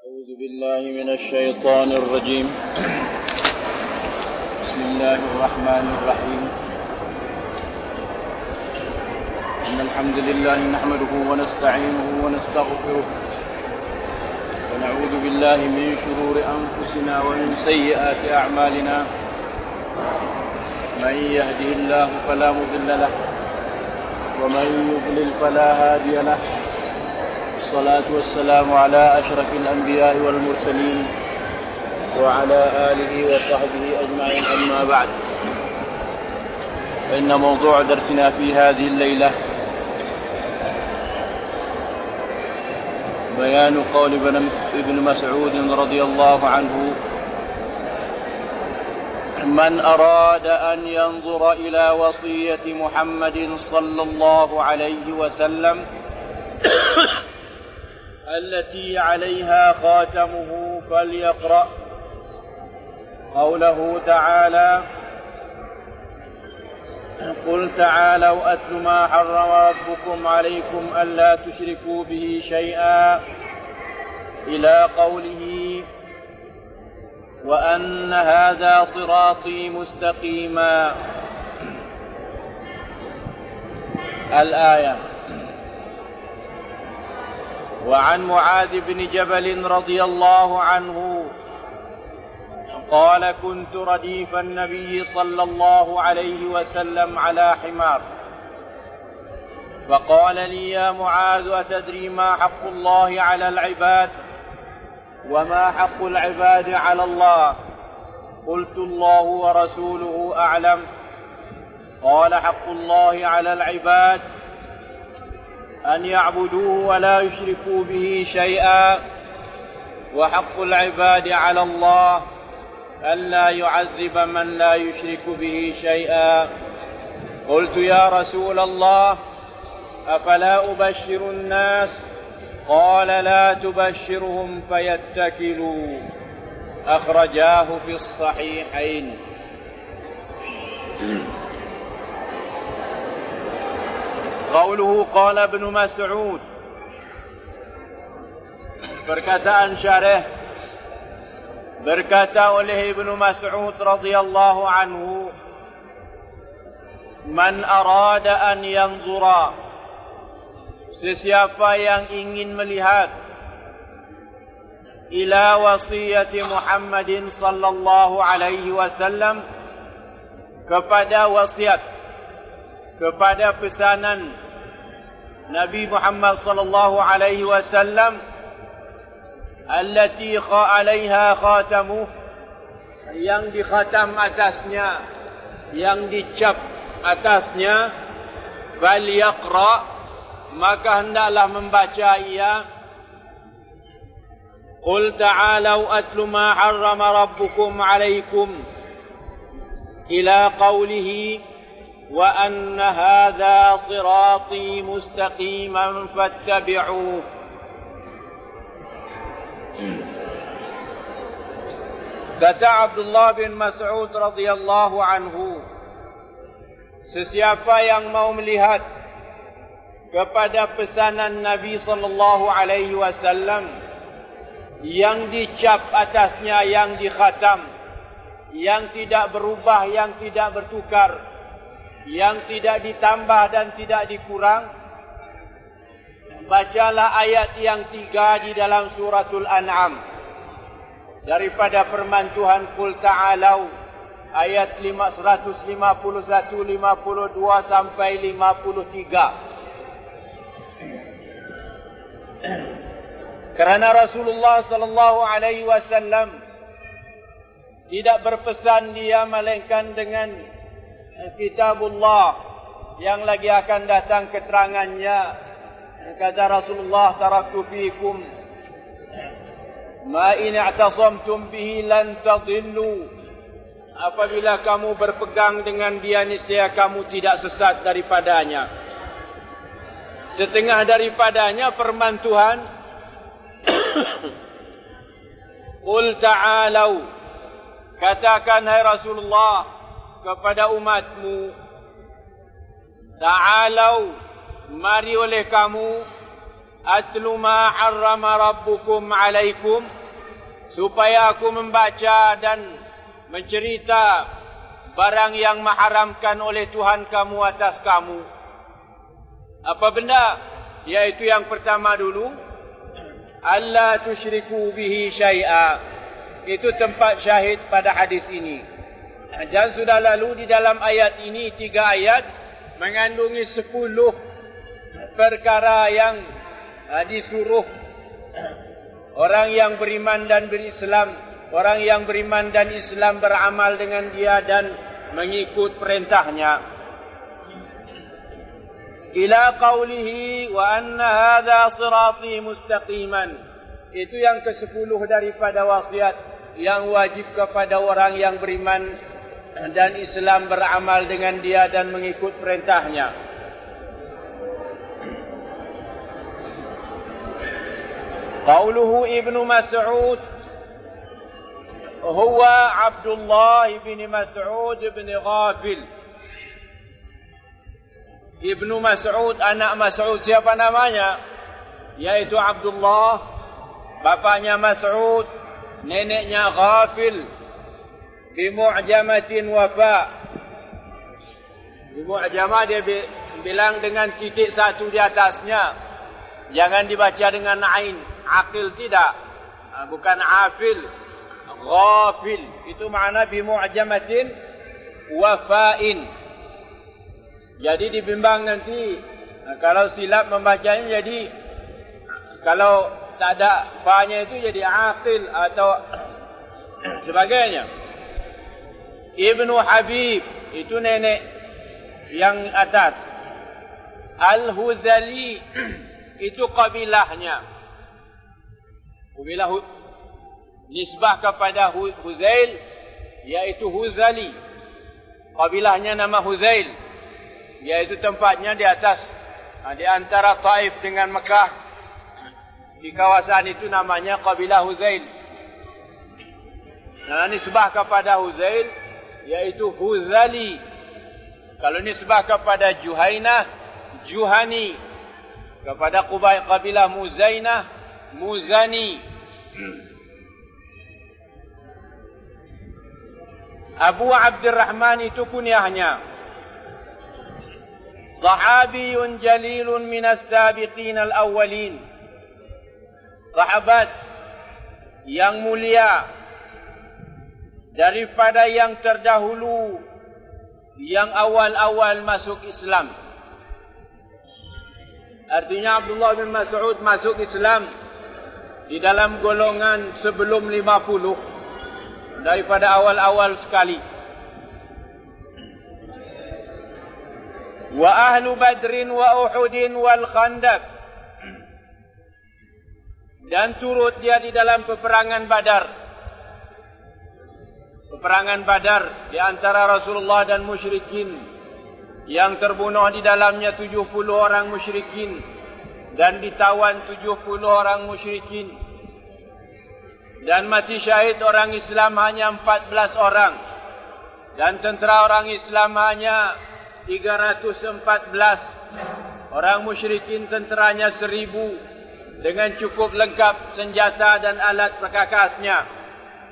أعوذ بالله من الشيطان الرجيم. بسم الله الرحمن الرحيم. إن الحمد لله نحمده ونستعينه ونستغفره ونعوذ بالله من شرور أنفسنا ومن سيئات أعمالنا. من يهده الله فلا مضل له ومن يضلل فلا هادي له. الصلاة والسلام على أشرف الأنبياء والمرسلين وعلى آله وصحبه أجمعين، أما بعد، فإن موضوع درسنا في هذه الليلة بيان قول ابن مسعود رضي الله عنه: من أراد أن ينظر إلى وصية محمد صلى الله عليه وسلم التي عليها خاتمه فليقرأ قوله تعالى: قل تعالوا أتل ما حرم ربكم عليكم ألا تشركوا به شيئا إلى قوله: وأن هذا صراطي مستقيما، الآية. وعن معاذ بن جبل رضي الله عنه قال: كنت رديف النبي صلى الله عليه وسلم على حمار، فقال لي: يا معاذ، أتدري ما حق الله على العباد وما حق العباد على الله؟ قلت: الله ورسوله أعلم. قال: حق الله على العباد أن يعبدوه ولا يشركوا به شيئا، وحق العباد على الله ألا يعذب من لا يشرك به شيئا. قلت: يا رسول الله، أفلا أبشر الناس؟ قال: لا تبشرهم فيتكلوا. أخرجاه في الصحيحين. قوله قال ابن مسعود. Perkataan syarih, berkata oleh Ibnu Mas'ud radhiyallahu anhu: Man arada an yanzura, sesiapa yang ingin melihat, ila wasiyati Muhammadin sallallahu alaihi wasallam, kepada wasiat, kepada pesanan Nabi Muhammad sallallahu alaihi wasallam, allati alaiha khatamuh, yang dikhatam atasnya, yang dicap atasnya, bal yaqra, maka hendaklah membaca ia. Qul ta'alau atlu ma harrama rabbukum alaikum ila qawlihi: wa anna hadha sirati mustaqiman fattabi'uh. Kata Abdullah bin Mas'ud radhiyallahu anhu, sesiapa yang mau melihat kepada pesanan Nabi sallallahu alaihi wasallam yang dicap atasnya, yang dikhatam, yang tidak berubah, yang tidak bertukar, yang tidak ditambah dan tidak dikurang, bacalah ayat yang 3 di dalam suratul An'am daripada firman Tuhan: Qul ta'alau, ayat 151, 52 sampai 53. Kerana Rasulullah sallallahu alaihi wasallam tidak berpesan dia melainkan dengan Kitabullah yang lagi akan datang keterangannya. Kata Rasulullah: taraktu fikum ma in i'tasamtum bihi lan tadillu. Apabila kamu berpegang dengan dia, niscaya kamu tidak sesat daripadanya. Setengah daripadanya firman Tuhan: Qul ta'alau, katakan hai Rasulullah kepada umatmu, ta'alau, mari oleh kamu, atlu ma harrama rabbukum alaikum, supaya aku membaca dan mencerita barang yang mengharamkan oleh Tuhan kamu atas kamu. Apa benda? Yaitu yang pertama dulu, alla tusyriku bihi syai'a. Itu tempat syahid pada hadis ini. Dan sudah lalu di dalam ayat ini 3 ayat mengandungi 10 perkara yang disuruh orang yang beriman dan berislam, orang yang beriman dan Islam beramal dengan dia dan mengikut perintahnya. Ila qawlihi wa anna hadha sirati mustaqiman. Itu yang ke-10 daripada wasiat yang wajib kepada orang yang beriman dan Islam beramal dengan dia dan mengikut perintahnya. Qauluhu Ibnu Mas'ud huwa Abdullah bin Mas'ud bin Ghafil. Ibnu Mas'ud, anak Mas'ud, siapa namanya? Yaitu Abdullah, bapaknya Mas'ud, neneknya Ghafil. Bimu'jamatin wafa. Bimu'jamah dia bilang dengan titik 1 di atasnya. Jangan dibaca dengan ain. Aqil tidak. Bukan afil. Ghafil. Itu makna bimu'jamatin wafa'in. Jadi dibimbang nanti. Kalau silap membacanya jadi, kalau tak ada fa'nya itu jadi aqil atau sebagainya. Ibnu Habib, itu nenek yang atas. Al-Huzali, itu kabilahnya. Kabilah nisbah kepada Huzail, yaitu Huzali. Kabilahnya nama Huzail, yaitu tempatnya di atas, di antara Taif dengan Mekah. Di kawasan itu namanya kabilah Huzail. Nah, nisbah kepada Huzail, yaitu Huzali. Kalau nisbah kepada Juhainah, Juhani. Kepada kabilah Muzainah, Muzani. Abu Abdurrahman itu kunyahnya. Sahabiyun jalilun minas sabiqin al-awwalin. Sahabat yang mulia daripada yang terdahulu, yang awal-awal masuk Islam. Artinya Abdullah bin Mas'ud masuk Islam di dalam golongan sebelum 50, daripada awal-awal sekali. Wa ahlu Badrin wa Uhudin wal Khandaq. Dan turut dia di dalam peperangan Badar. Peperangan Badar di antara Rasulullah dan musyrikin, yang terbunuh di dalamnya 70 orang musyrikin dan ditawan 70 orang musyrikin, dan mati syahid orang Islam hanya 14 orang, dan tentera orang Islam hanya 314. Orang musyrikin tenteranya 1000 dengan cukup lengkap senjata dan alat perkakasnya.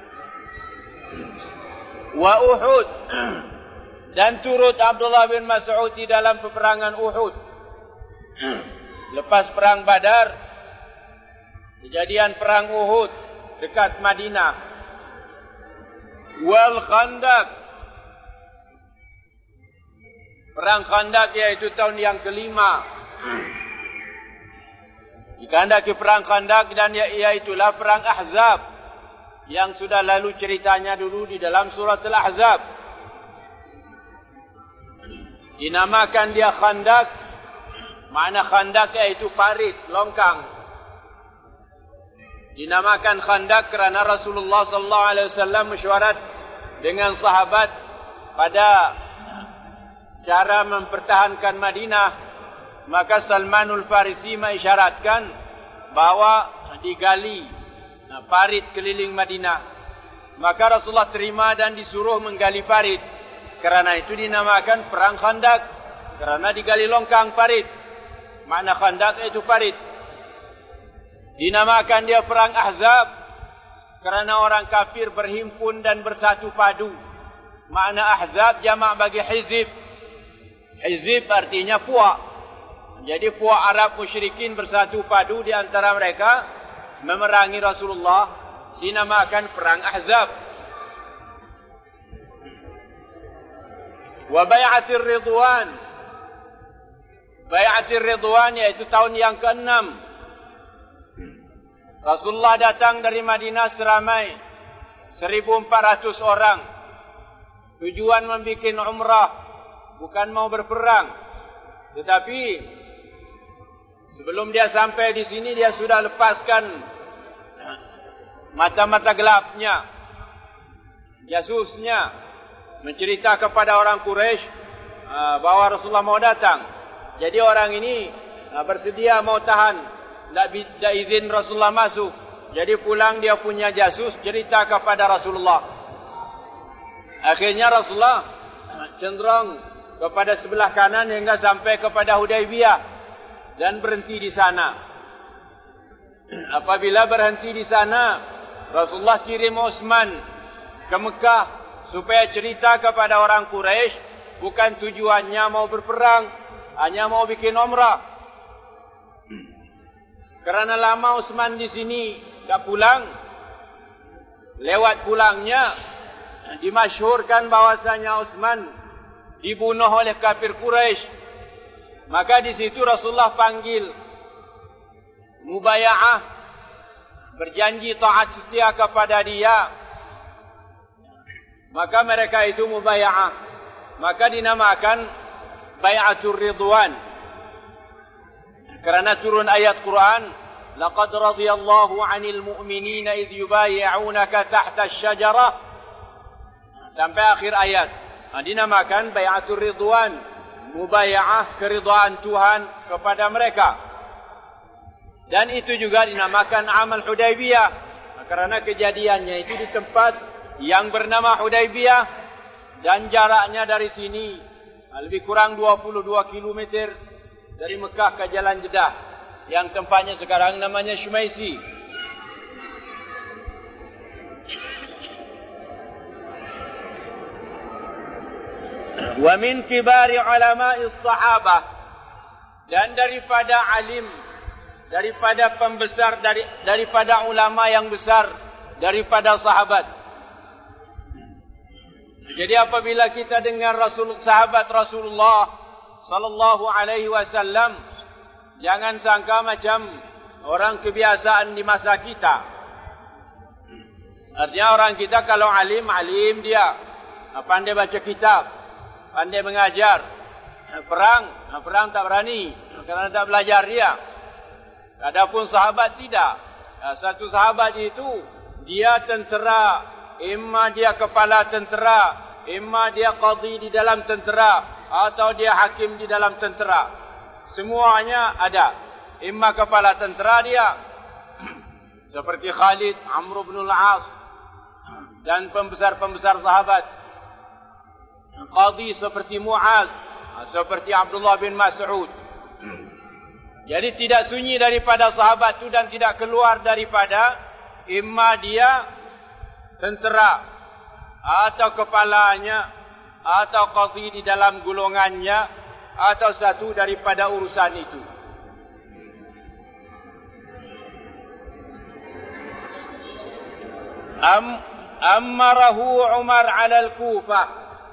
Wa Uhud, dan turut Abdullah bin Mas'ud di dalam peperangan Uhud. Lepas perang Badar, kejadian perang Uhud dekat Madinah. Wal Khandaq, perang Khandaq yaitu tahun yang kelima. Dikehendaki perang Khandaq, dan iaitulah perang Ahzab yang sudah lalu ceritanya dulu di dalam surat Al-Ahzab. Dinamakan dia Khandaq. Makna Khandaq iaitu parit, longkang. Dinamakan Khandaq kerana Rasulullah sallallahu alaihi wasallam mesyuarat dengan sahabat pada cara mempertahankan Madinah. Maka Salmanul Farisi mengisyaratkan bahawa digali parit keliling Madinah. Maka Rasulullah terima dan disuruh menggali parit. Kerana itu dinamakan perang Khandaq, kerana digali longkang parit. Makna Khandaq itu parit. Dinamakan dia perang Ahzab kerana orang kafir berhimpun dan bersatu padu. Makna Ahzab jamak bagi hizib. Hizib artinya puak. Jadi puak Arab musyrikin bersatu padu di antara mereka memerangi Rasulullah, dinamakan perang Ahzab. Wa bai'atir ridwan. Bai'atir ridwan yaitu tahun yang ke-6. Rasulullah datang dari Madinah seramai 1,400 orang. Tujuan membikin umrah, bukan mau berperang. Tetapi sebelum dia sampai di sini, dia sudah lepaskan mata-mata gelapnya, jasusnya, mencerita kepada orang Quraisy bahawa Rasulullah mau datang. Jadi orang ini bersedia mau tahan, tidak izin Rasulullah masuk. Jadi pulang dia punya jasus, cerita kepada Rasulullah. Akhirnya Rasulullah cenderung kepada sebelah kanan hingga sampai kepada Hudaybiyah dan berhenti di sana. Apabila berhenti di sana, Rasulullah kirim Utsman ke Mekah supaya cerita kepada orang Quraisy, bukan tujuannya mau berperang, hanya mau bikin umrah. Kerana lama Utsman di sini tak pulang, lewat pulangnya dimasyhurkan bahwasanya Utsman dibunuh oleh kafir Quraisy. Maka di situ Rasulullah panggil mubaya'ah, berjanji taat setia kepada dia. Maka mereka itu mubaya'ah, maka dinamakan bai'atur ridwan. Kerana turun ayat Quran, laqad radiyallahu 'anil mu'minina idh yubay'unaka tahta asy-syajarah, sampai akhir ayat. Dinamakan bai'atur ridwan, mubaya'ah keridhaan Tuhan kepada mereka. Dan itu juga dinamakan amal Hudaybiyah, kerana kejadiannya itu di tempat yang bernama Hudaybiyah, dan jaraknya dari sini lebih kurang 22 km dari Mekah ke Jalan Jeddah, yang tempatnya sekarang namanya Shumaisi. Wa min kibari ulama'is sahabah, dan daripada alim, daripada pembesar, daripada ulama yang besar, daripada sahabat. Jadi apabila kita dengar sahabat Rasulullah sallallahu alaihi wasallam, jangan sangka macam orang kebiasaan di masa kita. Artinya orang kita kalau alim dia pandai baca kitab, pandai mengajar. Perang tak berani kerana tak belajar dia. Adapun sahabat tidak. Satu sahabat itu dia tentera, imma dia kepala tentera, imma dia qadhi di dalam tentera, atau dia hakim di dalam tentera. Semuanya ada. Imma kepala tentera dia seperti Khalid, Amr bin al-As, dan pembesar-pembesar sahabat. Qadhi seperti Mu'adz, seperti Abdullah bin Mas'ud. Jadi tidak sunyi daripada sahabat itu dan tidak keluar daripada imma dia tentera, atau kepalanya, atau qadhi di dalam golongannya, atau satu daripada urusan itu. Ammarahu Umar 'ala al-Kufah.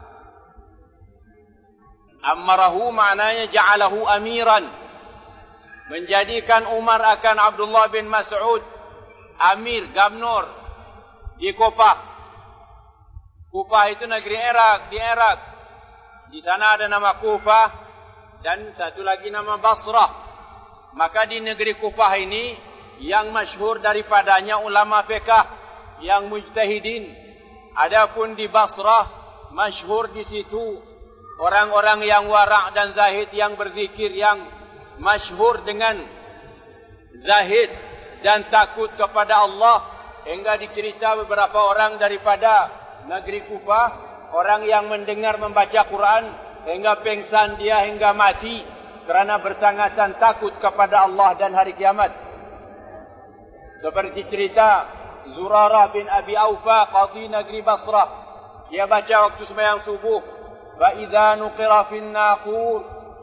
Ammarahu maknanya ja'alahu amiran, menjadikan Umar akan Abdullah bin Mas'ud amir, gubernur di Kufah. Kufah itu negeri Irak, di Irak. Di sana ada nama Kufah dan satu lagi nama Basrah. Maka di negeri Kufah ini yang masyhur daripadanya ulama fiqh yang mujtahidin. Adapun di Basrah masyhur di situ orang-orang yang wara' dan zahid, yang berzikir, yang masyhur dengan zahid dan takut kepada Allah. Hingga dicerita beberapa orang daripada negeri Kufah, orang yang mendengar membaca Quran hingga pingsan dia hingga mati kerana bersangatan takut kepada Allah dan hari kiamat. Seperti cerita Zurarah bin Abi Aufa, qadhi negeri Basrah. Dia baca waktu sembahyang subuh, wa idza nuqira fin naqur.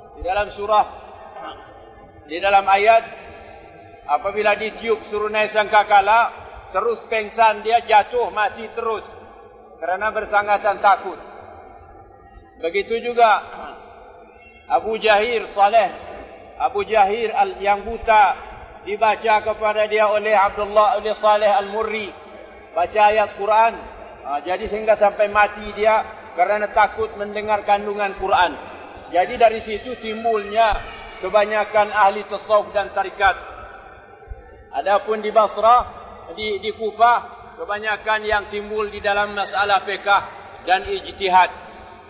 Di dalam ayat, apabila ditiup surunai sangkakala, terus pengsan dia, jatuh mati terus kerana bersangatan takut. Begitu juga Abu Jahir yang buta, dibaca kepada dia oleh oleh Saleh Al-Murri, baca ayat Quran. Jadi sehingga sampai mati dia kerana takut mendengar kandungan Quran. Jadi dari situ timbulnya kebanyakan ahli tasawuf dan tarikat. Adapun di Basrah, di Kufah, kebanyakan yang timbul di dalam masalah fiqh dan ijtihad.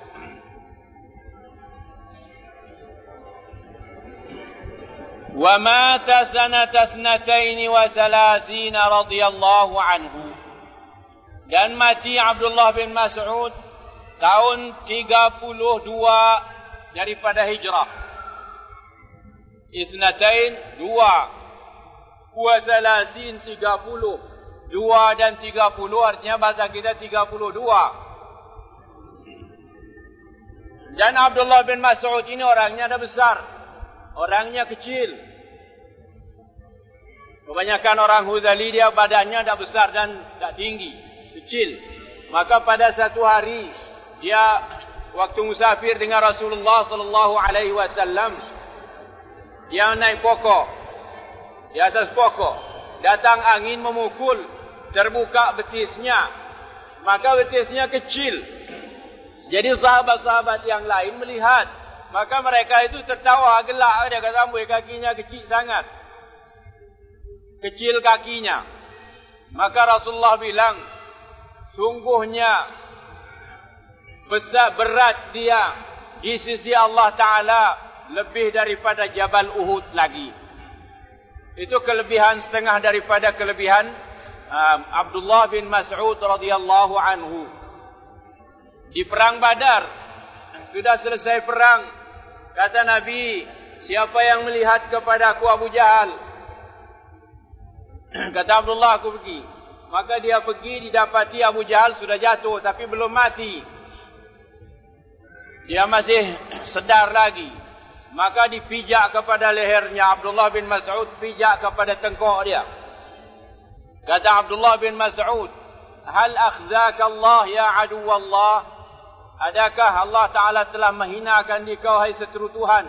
ومات سنة 32 رضي الله عنه. Dan mati Abdullah bin Mas'ud tahun 32 daripada hijrah. Isnatain, 2. Wa salasin, 30. 2 dan 30 artinya bahasa kita 32. Dan Abdullah bin Mas'ud ini orangnya dah besar, orangnya kecil. Kebanyakan orang Hudhali dia badannya tak besar dan tak tinggi, kecil. Maka pada satu hari dia waktu musafir dengan Rasulullah sallallahu alaihi wasallam, dia naik pokok. Di atas pokok datang angin memukul, terbuka betisnya. Maka betisnya kecil. Jadi sahabat-sahabat yang lain melihat, maka mereka itu tertawa gelak. Dia kata, amboi kakinya kecil sangat, kecil kakinya. Maka Rasulullah bilang, sungguhnya besar berat dia di sisi Allah Ta'ala lebih daripada Jabal Uhud lagi. Itu kelebihan setengah daripada kelebihan Abdullah bin Mas'ud radhiyallahu anhu. Di perang Badar, sudah selesai perang, kata Nabi, siapa yang melihat kepada aku Abu Jahal? Kata Abdullah, aku pergi. Maka dia pergi, didapati Abu Jahal sudah jatuh tapi belum mati. Dia masih sedar lagi. Maka dipijak kepada lehernya. Abdullah bin Mas'ud pijak kepada tengkok dia. Kata Abdullah bin Mas'ud, hal akhzaka Allah ya adu Allah? Adakah Allah Ta'ala telah menghinakan dikau hai seteru Tuhan?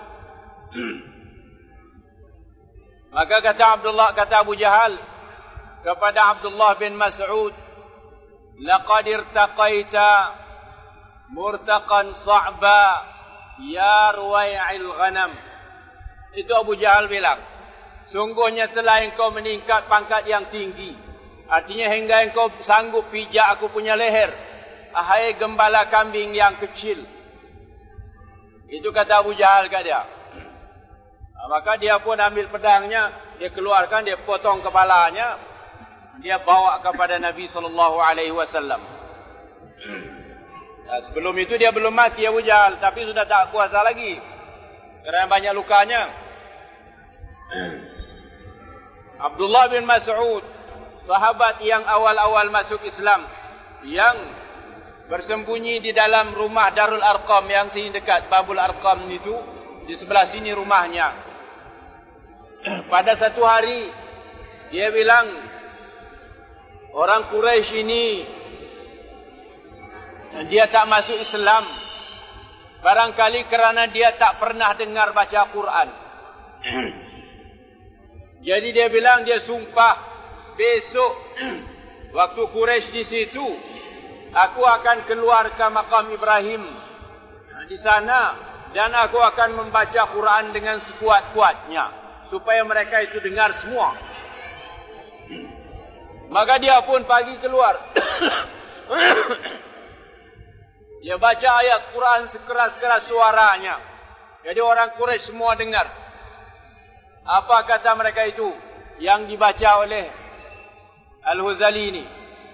Maka kata Abu Jahal kepada Abdullah bin Mas'ud, laqad irtaqaita murtaqan sa'ba ya ruwai'il ghanam. Itu Abu Jahal bilang, sungguhnya telah engkau meningkat pangkat yang tinggi. Artinya hingga engkau sanggup pijak aku punya leher, ahai gembala kambing yang kecil. Itu kata Abu Jahal kat dia. Maka dia pun ambil pedangnya, dia keluarkan, dia potong kepalanya, dia bawa kepada Nabi SAW. Nah, sebelum itu dia belum mati Abu Jahal, tapi sudah tak kuasa lagi kerana banyak lukanya. Abdullah bin Mas'ud, sahabat yang awal-awal masuk Islam, yang bersembunyi di dalam rumah Darul Arqam yang sini dekat Babul Arqam itu, di sebelah sini rumahnya. Pada satu hari dia bilang, orang Quraisy ini dia tak masuk Islam barangkali kerana dia tak pernah dengar baca Quran. Jadi dia bilang, dia sumpah, besok waktu Quraisy di situ, aku akan keluar ke makam Ibrahim di sana dan aku akan membaca Quran dengan sekuat-kuatnya supaya mereka itu dengar semua. Maka dia pun pagi keluar. Dia baca ayat Quran sekeras-keras suaranya. Jadi orang Quraisy semua dengar. Apa kata mereka itu yang dibaca oleh Al-Huzali ini?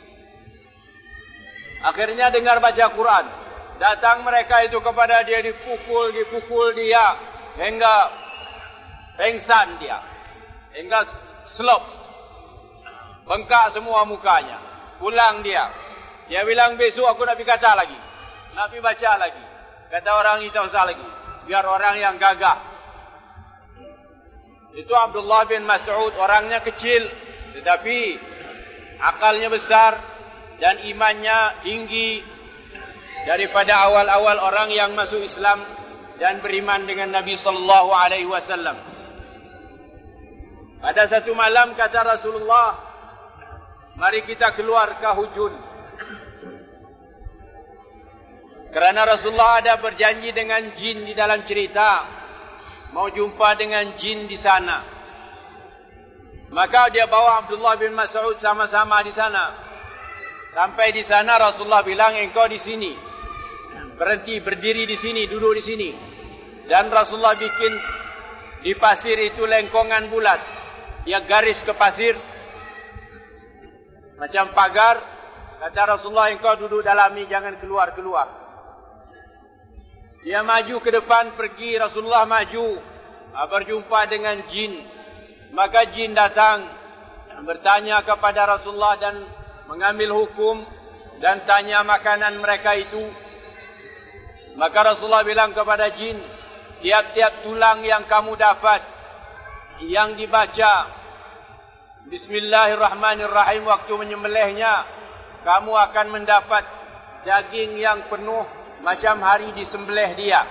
Akhirnya dengar baca Quran. Datang mereka itu kepada dia, dipukul dia hingga pengsan dia, hingga slop. Bengkak semua mukanya. Pulang dia. Dia bilang besok aku nak pergi kata lagi. Nak pergi baca lagi. Kata orang ni tak usah lagi. Biar orang yang gagah. Itu Abdullah bin Mas'ud. Orangnya kecil. Tetapi akalnya besar. Dan imannya tinggi. Daripada awal-awal orang yang masuk Islam. Dan beriman dengan Nabi SAW. Pada satu malam kata Rasulullah, mari kita keluar ke hujun. Kerana Rasulullah ada berjanji dengan jin di dalam cerita. Mau jumpa dengan jin di sana. Maka dia bawa Abdullah bin Mas'ud sama-sama di sana. Sampai di sana Rasulullah bilang, engkau di sini. Berhenti, berdiri di sini, duduk di sini. Dan Rasulullah bikin di pasir itu lengkongan bulat. Dia garis ke pasir. Macam pagar. Kata Rasulullah, engkau duduk dalam ni, jangan keluar-keluar. Dia maju ke depan, pergi. Rasulullah maju. Berjumpa dengan jin. Maka jin datang. Bertanya kepada Rasulullah dan mengambil hukum. Dan tanya makanan mereka itu. Maka Rasulullah bilang kepada jin, tiap-tiap tulang yang kamu dapat, yang dibaca Bismillahirrahmanirrahim waktu menyembelihnya, kamu akan mendapat daging yang penuh macam hari disembelih dia.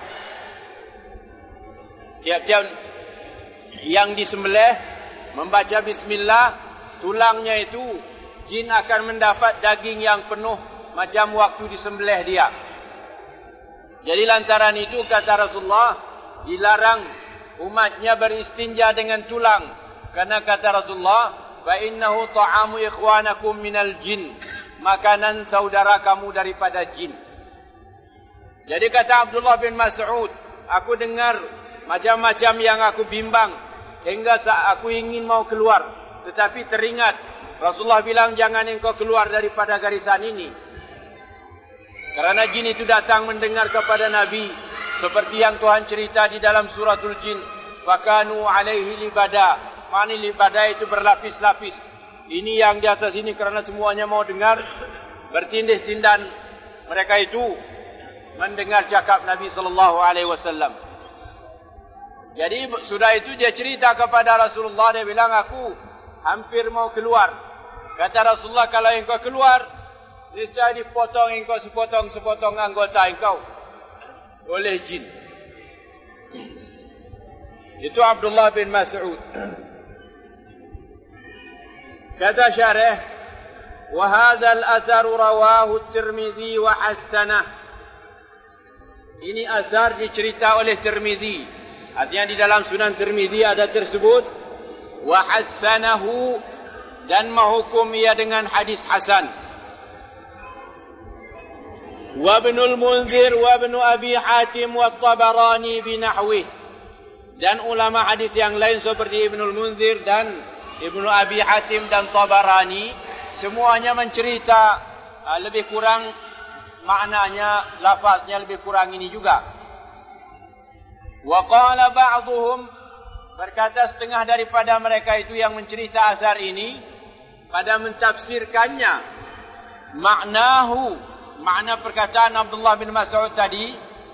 Tiap-tiap yang disembelih membaca Bismillah, tulangnya itu jin akan mendapat daging yang penuh macam waktu disembelih dia. Jadi lantaran itu kata Rasulullah, dilarang umatnya beristinja dengan tulang. Karena kata Rasulullah, fa innahu ta'amu ikhwanakum minal jin. Makanan saudara kamu daripada jin. Jadi kata Abdullah bin Mas'ud, aku dengar macam-macam yang aku bimbang hingga aku ingin mau keluar. Tetapi teringat Rasulullah bilang jangan engkau keluar daripada garisan ini. Kerana jin itu datang mendengar kepada Nabi seperti yang Tuhan cerita di dalam suratul jin. Fakanu alaihi libada. Mani libada itu berlapis-lapis. Ini yang di atas ini kerana semuanya mau dengar. Bertindih-tindan mereka itu mendengar cakap Nabi SAW. Jadi sudah itu dia cerita kepada Rasulullah. Dia bilang aku hampir mau keluar. Kata Rasulullah, kalau engkau keluar, niscaya dipotong engkau sepotong-sepotong anggota engkau oleh jin. Itu Abdullah bin Mas'ud. Kata syarih, wa hadzal athar rawahu at-Tirmidzi wa hassanah. Ini asar dicerita oleh Tirmidzi. Artinya di dalam Sunan Tirmidzi ada tersebut wa hassanahu, dan menghukum ia dengan hadis hasan. Wa Ibnul Munzir wa Ibnu Abi Hatim wa Tabarani binahwih. Dan ulama hadis yang lain seperti Ibnul Munzir dan Ibnu Abi Hatim dan Tabarani semuanya mencerita lebih kurang maknanya, lafaznya lebih kurang ini juga. Wa qala ba'dhum, berkata setengah daripada mereka itu yang mencerita asar ini pada mentafsirkannya, maknahu, makna perkataan Abdullah bin Mas'ud tadi,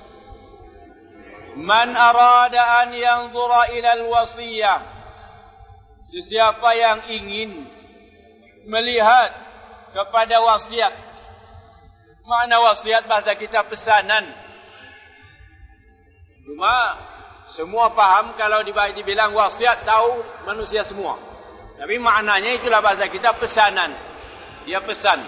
man arada an yanzura ila al-wasiyah, sesiapa yang ingin melihat kepada wasiat. Makna wasiat bahasa kita pesanan. Cuma semua faham kalau dibilang wasiat, tahu manusia semua. Tapi maknanya itulah bahasa kita pesanan. Dia pesan.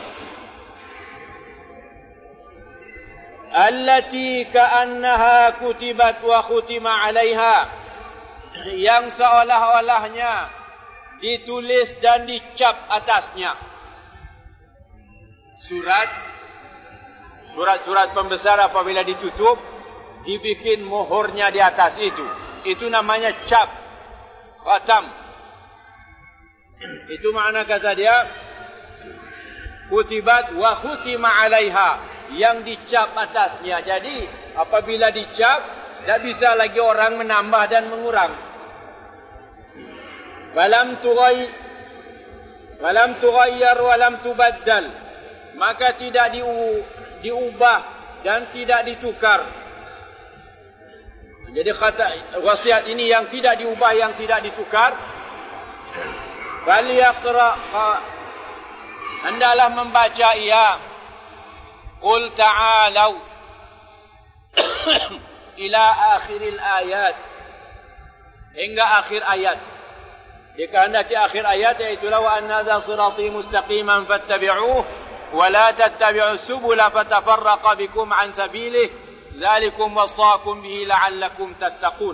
Allati ka'annaha kutibat wa khutima 'alaiha, yang seolah-olahnya ditulis dan dicap atasnya. Surat-surat pembesar apabila ditutup, dibikin mohornya di atas itu. Itu namanya cap, khatam. Itu makna kata dia, kutibat wa khutima 'alaiha, yang dicap atasnya. Jadi apabila dicap, tidak bisa lagi orang menambah dan mengurang. walam tughayyar walam tubaddal, maka tidak diubah dan tidak ditukar. Jadi kata wasiat ini yang tidak diubah, yang tidak ditukar. Falyaqra, hendaklah membaca ia. Qul ta'alau ila akhiril ayat, hingga akhir ayat. Dikehendaki akhir ayat, iaitu wa anna hadza sirati mustaqiman fattabi'uhu wa la tattabi'us subula fatafarraqa bikum an sabilihi dzalikum wasaqakum bihi la'allakum tattaqun.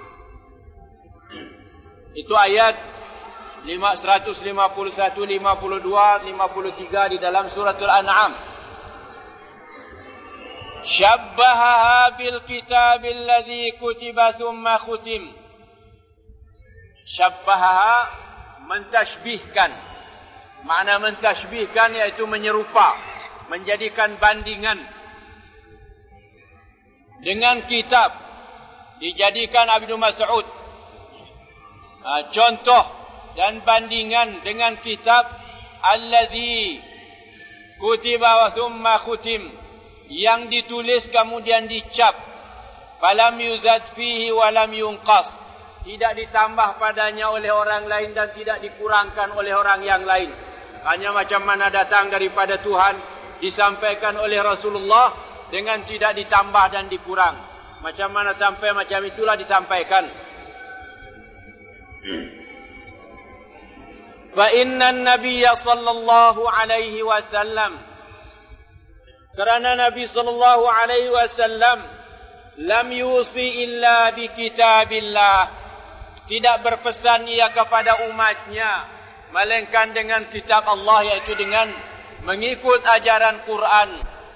Itu ayat 151, 52, 53 di dalam suratul An'am. Syabbahaha bil kitabil ladzi kutiba thumma khutim. Syabbahaha, mentashbihkan. Makna mentashbihkan iaitu menyerupa, menjadikan bandingan dengan kitab. Dijadikan Ibnu Mas'ud contoh dan bandingan dengan kitab alladzi kutiba wa thumma khutim, yang ditulis kemudian dicap, falam yuzad fihi wa lam yunqas, tidak ditambah padanya oleh orang lain dan tidak dikurangkan oleh orang yang lain. Hanya macam mana datang daripada Tuhan, disampaikan oleh Rasulullah dengan tidak ditambah dan dikurang. Macam mana sampai, macam itulah disampaikan. Fa inna an-nabiyya sallallahu alaihi wasallam, kerana Nabi sallallahu alaihi wasallam lam yusi illa bi kitabillah, tidak berpesan ia kepada umatnya melainkan dengan kitab Allah, yaitu dengan mengikut ajaran Quran.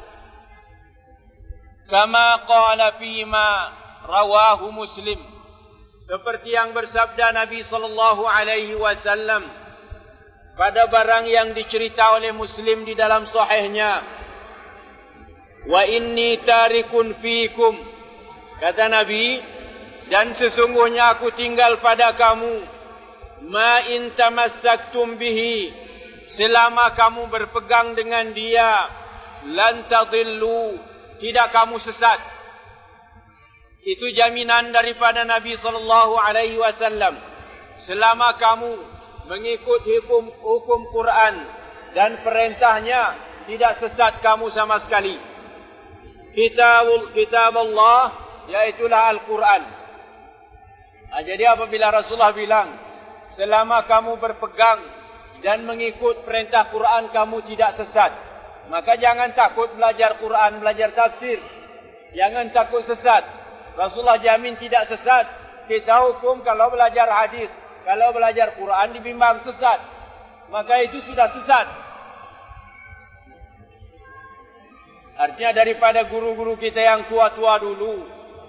Kama qala fima rawahu Muslim, seperti yang bersabda Nabi sallallahu alaihi wasallam pada barang yang dicerita oleh Muslim di dalam sahihnya. Wa inni tarikun fikum, kata Nabi, dan sesungguhnya aku tinggal pada kamu, ma in tamassaktum bihi, selama kamu berpegang dengan dia, lan tadillu, tidak kamu sesat. Itu jaminan daripada Nabi sallallahu alaihi wasallam. Selama kamu mengikut hukum Quran dan perintahnya, tidak sesat kamu sama sekali. Kitab Allah, yaitulah Al-Quran. Jadi apabila Rasulullah bilang, selama kamu berpegang dan mengikut perintah Quran, kamu tidak sesat, maka jangan takut belajar Quran, belajar tafsir. Jangan takut sesat. Rasulullah jamin tidak sesat. Kita hukum kalau belajar hadis, kalau belajar Quran dibimbang sesat, maka itu sudah sesat. Artinya daripada guru-guru kita yang tua-tua dulu,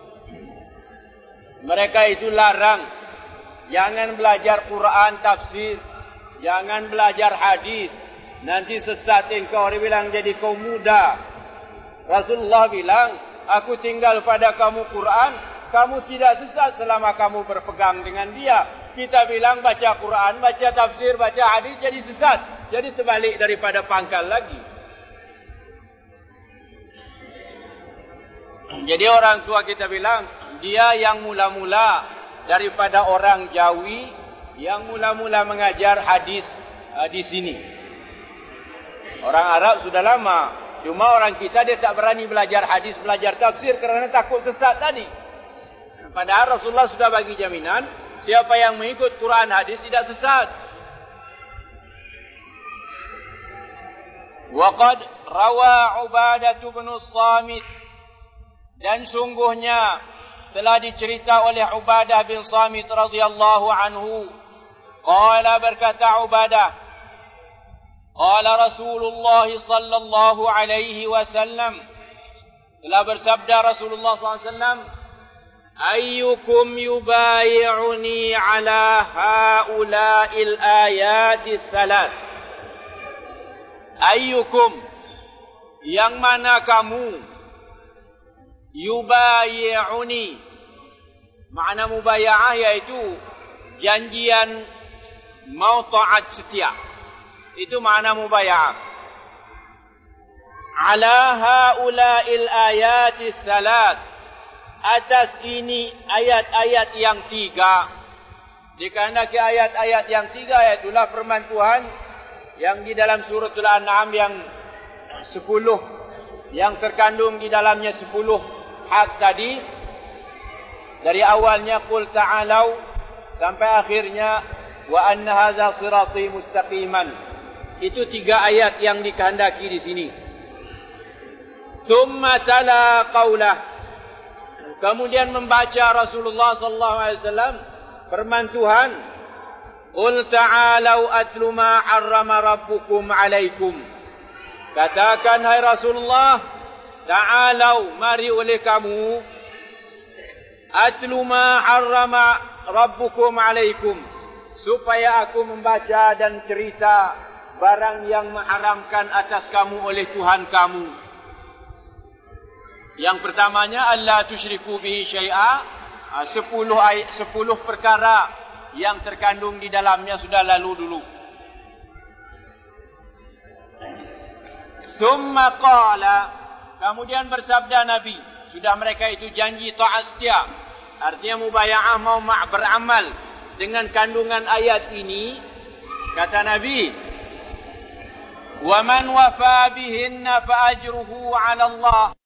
mereka itu larang, jangan belajar Quran tafsir, jangan belajar hadis, nanti sesat engkau. Dia bilang jadi kaum muda. Rasulullah bilang, aku tinggal pada kamu Quran, kamu tidak sesat selama kamu berpegang dengan dia. Kita bilang baca Quran, baca tafsir, baca hadis jadi sesat, jadi terbalik daripada pangkal lagi. Jadi orang tua kita bilang, dia yang mula-mula daripada orang Jawi, yang mula-mula mengajar hadis di sini. Orang Arab sudah lama, cuma orang kita dia tak berani belajar hadis, belajar tafsir kerana takut sesat tadi. Padahal Rasulullah sudah bagi jaminan, siapa yang mengikut Quran hadis tidak sesat. Waqad rawa Ubadah bin Samit, dan sungguhnya telah dicerita oleh Ubadah bin Samit radhiyallahu anhu. Qala, berkata Ubadah, qala Rasulullah sallallahu alaihi wasallam, telah bersabda Rasulullah sallallahu alaihi wasallam, ayyukum yubayi'uni ala haula'il ayati thalath. Ayyukum, yang mana kamu, yubayi'uni, makna mubaya'ah yaitu janjian mau taat setia. Itu makna mubaya'ah. Ala haula'il ayatis salat. Atas ini ayat-ayat yang 3. Dikehendaki ayat-ayat yang 3, itulah firman Tuhan yang di dalam suratul An'am yang 10, yang terkandung di dalamnya 10 hak tadi. Dari awalnya qul ta'alau sampai akhirnya wa anna hadza sirati mustaqiman. Itu 3 ayat yang dikehendaki di sini. Tsumma tala qaulah. Kemudian membaca Rasulullah sallallahu alaihi wasallam firman Tuhan, qul ta'alau atlu ma harrama rabbukum alaikum. Katakan hai Rasulullah, ta'alau, mari oleh kamu, atlu ma harrama rabbukum alaikum, supaya aku membaca dan cerita barang yang mengharamkan atas kamu oleh Tuhan kamu. Yang pertamanya, alla tusyriku bihi syai'a. 10 perkara yang terkandung di dalamnya sudah lalu dulu. Summa qala, kemudian bersabda Nabi, sudah mereka itu janji ta'at setia, artinya mubaya'ah, mau beramal dengan kandungan ayat ini. Kata Nabi, wa man wafa bihinna fa ajruhu 'ala Allah.